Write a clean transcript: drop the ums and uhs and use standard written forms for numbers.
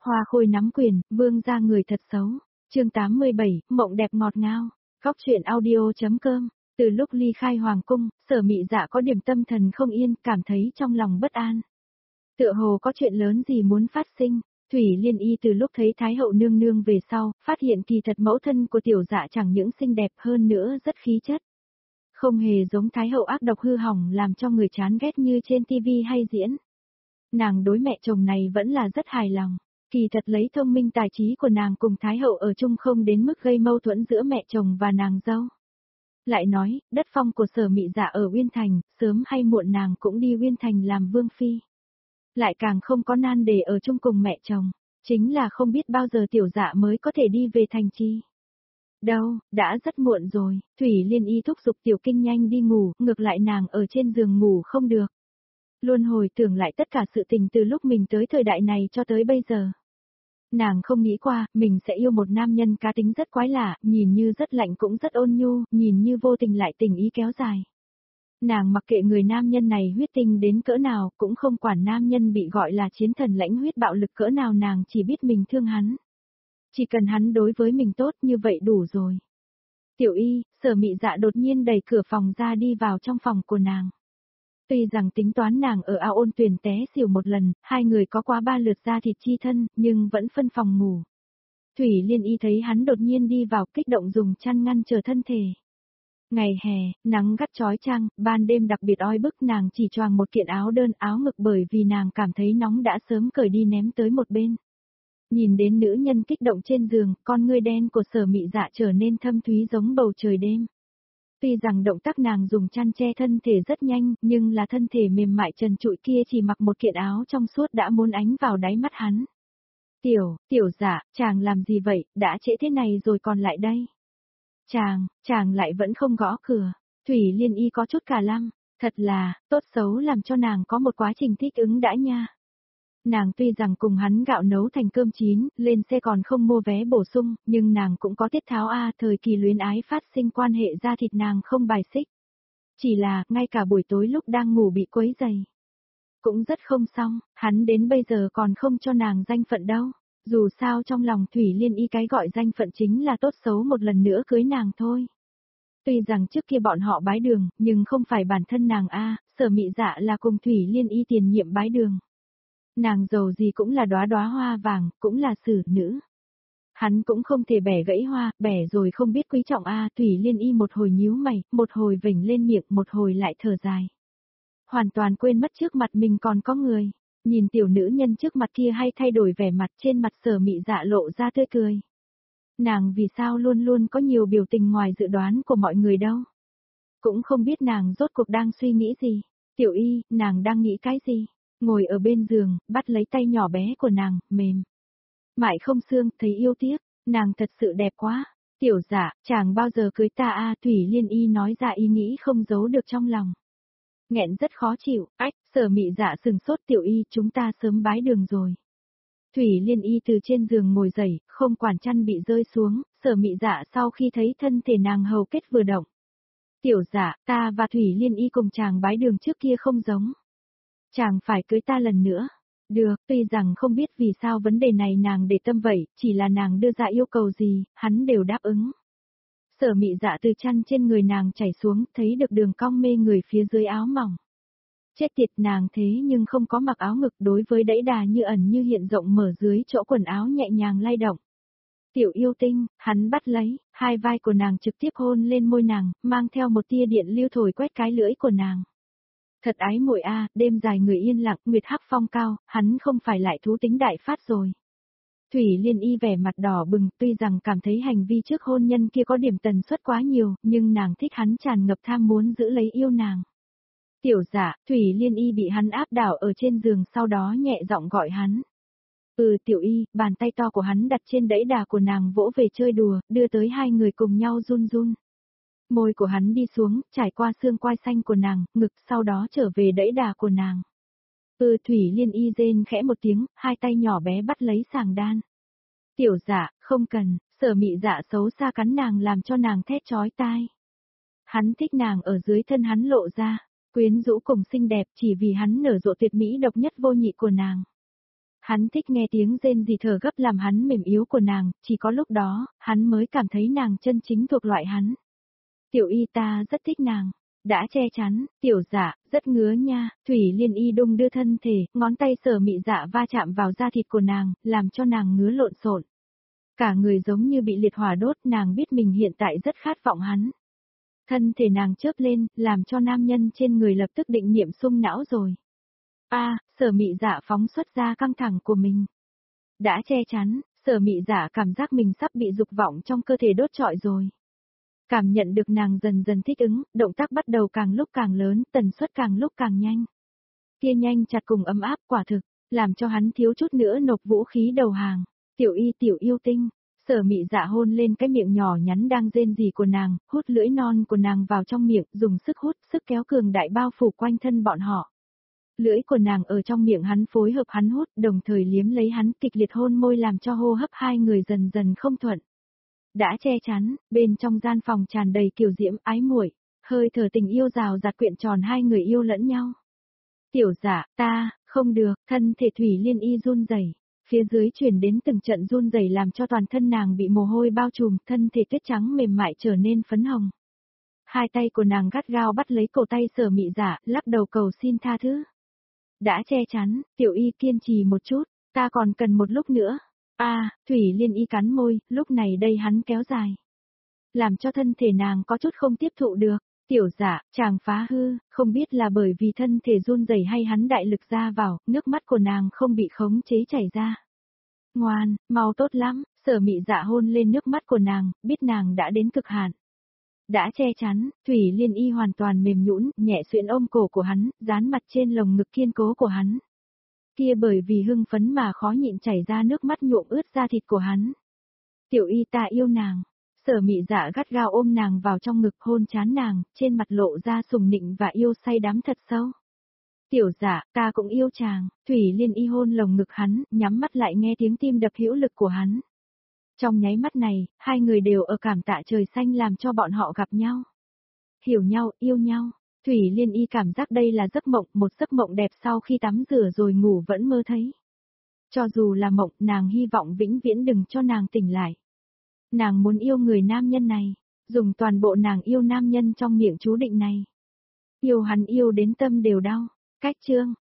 Hoa Khôi nắm quyền, vương ra người thật xấu. Chương 87, mộng đẹp ngọt ngào. Góc truyện audio.com. Từ lúc ly khai hoàng cung, Sở Mị Dạ có điểm tâm thần không yên, cảm thấy trong lòng bất an. Tựa hồ có chuyện lớn gì muốn phát sinh. Thủy Liên Y từ lúc thấy Thái hậu nương nương về sau, phát hiện kỳ thật mẫu thân của tiểu dạ chẳng những xinh đẹp hơn nữa rất khí chất. Không hề giống Thái hậu ác độc hư hỏng làm cho người chán ghét như trên tivi hay diễn. Nàng đối mẹ chồng này vẫn là rất hài lòng. Kỳ thật lấy thông minh tài trí của nàng cùng Thái hậu ở chung không đến mức gây mâu thuẫn giữa mẹ chồng và nàng dâu. Lại nói, đất phong của Sở Mị Dạ ở Uyên Thành, sớm hay muộn nàng cũng đi Uyên Thành làm vương phi. Lại càng không có nan đề ở chung cùng mẹ chồng, chính là không biết bao giờ tiểu dạ mới có thể đi về thành chi. Đâu, đã rất muộn rồi, Thủy Liên Y thúc giục tiểu kinh nhanh đi ngủ, ngược lại nàng ở trên giường ngủ không được. Luôn hồi tưởng lại tất cả sự tình từ lúc mình tới thời đại này cho tới bây giờ. Nàng không nghĩ qua, mình sẽ yêu một nam nhân cá tính rất quái lạ, nhìn như rất lạnh cũng rất ôn nhu, nhìn như vô tình lại tình ý kéo dài. Nàng mặc kệ người nam nhân này huyết tinh đến cỡ nào, cũng không quản nam nhân bị gọi là chiến thần lãnh huyết bạo lực cỡ nào, nàng chỉ biết mình thương hắn. Chỉ cần hắn đối với mình tốt như vậy đủ rồi. Tiểu Y, Sở Mị Dạ đột nhiên đẩy cửa phòng ra đi vào trong phòng của nàng. Tuy rằng tính toán nàng ở ao ôn tuyển té xỉu một lần, hai người có quá 3 lượt ra thịt chi thân, nhưng vẫn phân phòng ngủ. Thủy Liên Y thấy hắn đột nhiên đi vào kích động dùng chăn ngăn chờ thân thể. Ngày hè, nắng gắt chói chang, ban đêm đặc biệt oi bức, nàng chỉ choàng một kiện áo đơn áo ngực bởi vì nàng cảm thấy nóng đã sớm cởi đi ném tới một bên. Nhìn đến nữ nhân kích động trên giường, con ngươi đen của Sở Mị Dạ trở nên thâm thúy giống bầu trời đêm. Tuy rằng động tác nàng dùng chăn che thân thể rất nhanh, nhưng là thân thể mềm mại trần trụi kia chỉ mặc một kiện áo trong suốt đã muốn ánh vào đáy mắt hắn. Tiểu Dạ, chàng làm gì vậy, đã trễ thế này rồi còn lại đây. Chàng lại vẫn không gõ cửa. Thủy Liên Y có chút cả lăng, thật là, tốt xấu làm cho nàng có một quá trình thích ứng đã nha. Nàng tuy rằng cùng hắn gạo nấu thành cơm chín, lên xe còn không mua vé bổ sung, nhưng nàng cũng có tiết tháo thời kỳ luyến ái phát sinh quan hệ da thịt nàng không bài xích. Chỉ là, ngay cả buổi tối lúc đang ngủ bị quấy rầy. Cũng rất không xong, hắn đến bây giờ còn không cho nàng danh phận đâu. Dù sao trong lòng Thủy Liên Y cái gọi danh phận chính là tốt xấu một lần nữa cưới nàng thôi. Tuy rằng trước kia bọn họ bái đường, nhưng không phải bản thân nàng Sở Mị Dạ là cùng Thủy Liên Y tiền nhiệm bái đường. Nàng giàu gì cũng là đóa đóa hoa vàng, cũng là xử nữ. Hắn cũng không thể bẻ gãy hoa, bẻ rồi không biết quý trọng Thủy Liên Y một hồi nhíu mày, một hồi vểnh lên miệng, một hồi lại thở dài. Hoàn toàn quên mất trước mặt mình còn có người. Nhìn tiểu nữ nhân trước mặt kia hay thay đổi vẻ mặt, trên mặt Sở Mị Dạ lộ ra tươi cười. Nàng vì sao luôn luôn có nhiều biểu tình ngoài dự đoán của mọi người đâu. Cũng không biết nàng rốt cuộc đang suy nghĩ gì. Tiểu Y, nàng đang nghĩ cái gì? Ngồi ở bên giường, bắt lấy tay nhỏ bé của nàng, mềm. Mại không xương, thấy yêu tiếc, nàng thật sự đẹp quá. Tiểu Dạ, chàng bao giờ cưới ta Thủy Liên Y nói ra ý nghĩ không giấu được trong lòng. Nghẹn rất khó chịu, Sở Mị Dạ sừng sốt. Tiểu Y, chúng ta sớm bái đường rồi. Thủy Liên Y từ trên giường ngồi dậy, không quản chăn bị rơi xuống, Sở Mị Dạ sau khi thấy thân thể nàng hầu kết vừa động. Tiểu Dạ, ta và Thủy Liên Y cùng chàng bái đường trước kia không giống. Chàng phải cưới ta lần nữa. Được, tuy rằng không biết vì sao vấn đề này nàng để tâm vậy, chỉ là nàng đưa ra yêu cầu gì, hắn đều đáp ứng. Sở Mị Dạ từ chăn trên người nàng chảy xuống, thấy được đường cong mê người phía dưới áo mỏng. Chết tiệt, nàng thế nhưng không có mặc áo ngực, đối với đẫy đà như ẩn như hiện rộng mở dưới chỗ quần áo nhẹ nhàng lay động. Tiểu yêu tinh, hắn bắt lấy, hai vai của nàng trực tiếp hôn lên môi nàng, mang theo một tia điện lưu thổi quét cái lưỡi của nàng. Thật ái muội đêm dài người yên lặng, nguyệt hắc phong cao, hắn không phải lại thú tính đại phát rồi. Thủy Liên Y vẻ mặt đỏ bừng, tuy rằng cảm thấy hành vi trước hôn nhân kia có điểm tần suất quá nhiều, nhưng nàng thích hắn tràn ngập tham muốn giữ lấy yêu nàng. Tiểu Dạ, Thủy Liên Y bị hắn áp đảo ở trên giường, sau đó nhẹ giọng gọi hắn. Tiểu Y, bàn tay to của hắn đặt trên đẫy đà của nàng vỗ về chơi đùa, đưa tới hai người cùng nhau run run. Môi của hắn đi xuống, trải qua xương quai xanh của nàng, ngực, sau đó trở về đẫy đà của nàng. Thủy Liên Y rên khẽ một tiếng, hai tay nhỏ bé bắt lấy sàng đan. Tiểu Dạ, không cần, Sở Mị Dạ xấu xa cắn nàng làm cho nàng thét chói tai. Hắn thích nàng ở dưới thân hắn lộ ra, quyến rũ cùng xinh đẹp chỉ vì hắn nở rộ tuyệt mỹ độc nhất vô nhị của nàng. Hắn thích nghe tiếng rên rỉ thở gấp làm hắn mềm yếu của nàng, chỉ có lúc đó, hắn mới cảm thấy nàng chân chính thuộc loại hắn. Tiểu Y ta rất thích nàng. Đã che chắn, tiểu dạ, rất ngứa nha, Thủy Liên Y đung đưa thân thể, ngón tay Sở Mị Dạ va chạm vào da thịt của nàng, làm cho nàng ngứa lộn xộn. Cả người giống như bị liệt hỏa đốt, nàng biết mình hiện tại rất khát vọng hắn. Thân thể nàng chớp lên, làm cho nam nhân trên người lập tức định niệm sung não rồi. Sở Mị Dạ phóng xuất ra căng thẳng của mình. Đã che chắn, Sở Mị Dạ cảm giác mình sắp bị dục vọng trong cơ thể đốt trọi rồi. Cảm nhận được nàng dần dần thích ứng, động tác bắt đầu càng lúc càng lớn, tần suất càng lúc càng nhanh. Kia nhanh chặt cùng ấm áp quả thực, làm cho hắn thiếu chút nữa nộp vũ khí đầu hàng. Tiểu Y tiểu yêu tinh, Sở Mị Dạ hôn lên cái miệng nhỏ nhắn đang rên rỉ của nàng, hút lưỡi non của nàng vào trong miệng, dùng sức hút, sức kéo cường đại bao phủ quanh thân bọn họ. Lưỡi của nàng ở trong miệng hắn phối hợp hắn hút, đồng thời liếm lấy hắn, kịch liệt hôn môi làm cho hô hấp hai người dần dần không thuận. Đã che chắn, bên trong gian phòng tràn đầy kiều diễm ái muội, hơi thở tình yêu rào rạt quyện tròn hai người yêu lẫn nhau. Tiểu Dạ, ta, không được, thân thể Thủy Liên Y run rẩy, phía dưới truyền đến từng trận run rẩy làm cho toàn thân nàng bị mồ hôi bao trùm, thân thể tuyết trắng mềm mại trở nên phấn hồng. Hai tay của nàng gắt gao bắt lấy cổ tay Sở Mị Dạ, lắc đầu cầu xin tha thứ. Đã che chắn, Tiểu Y kiên trì một chút, ta còn cần một lúc nữa. Thủy Liên Y cắn môi, lúc này đây hắn kéo dài. Làm cho thân thể nàng có chút không tiếp thụ được. Tiểu Dạ, chàng phá hư, không biết là bởi vì thân thể run rẩy hay hắn đại lực ra vào, nước mắt của nàng không bị khống chế chảy ra. Ngoan, mau tốt lắm, Sở Mị Dạ hôn lên nước mắt của nàng, biết nàng đã đến cực hạn. Đã che chắn, Thủy Liên Y hoàn toàn mềm nhũn, nhẹ xuyễn ôm cổ của hắn, dán mặt trên lồng ngực kiên cố của hắn. Kia bởi vì hưng phấn mà khó nhịn chảy ra nước mắt nhuộm ướt da thịt của hắn. Tiểu Y ta yêu nàng. Sở Mị Dạ gắt gao ôm nàng vào trong ngực hôn trán nàng, trên mặt lộ ra sùng nịnh và yêu say đắm thật sâu. Tiểu Dạ, ta cũng yêu chàng, Thủy Liên Y hôn lồng ngực hắn, nhắm mắt lại nghe tiếng tim đập hữu lực của hắn. Trong nháy mắt này, hai người đều ở cảm tạ trời xanh làm cho bọn họ gặp nhau. Hiểu nhau, yêu nhau. Thủy Liên Y cảm giác đây là giấc mộng, một giấc mộng đẹp sau khi tắm rửa rồi ngủ vẫn mơ thấy. Cho dù là mộng, nàng hy vọng vĩnh viễn đừng cho nàng tỉnh lại. Nàng muốn yêu người nam nhân này, dùng toàn bộ nàng yêu nam nhân trong miệng chú định này. Yêu hắn yêu đến tâm đều đau. Cách chương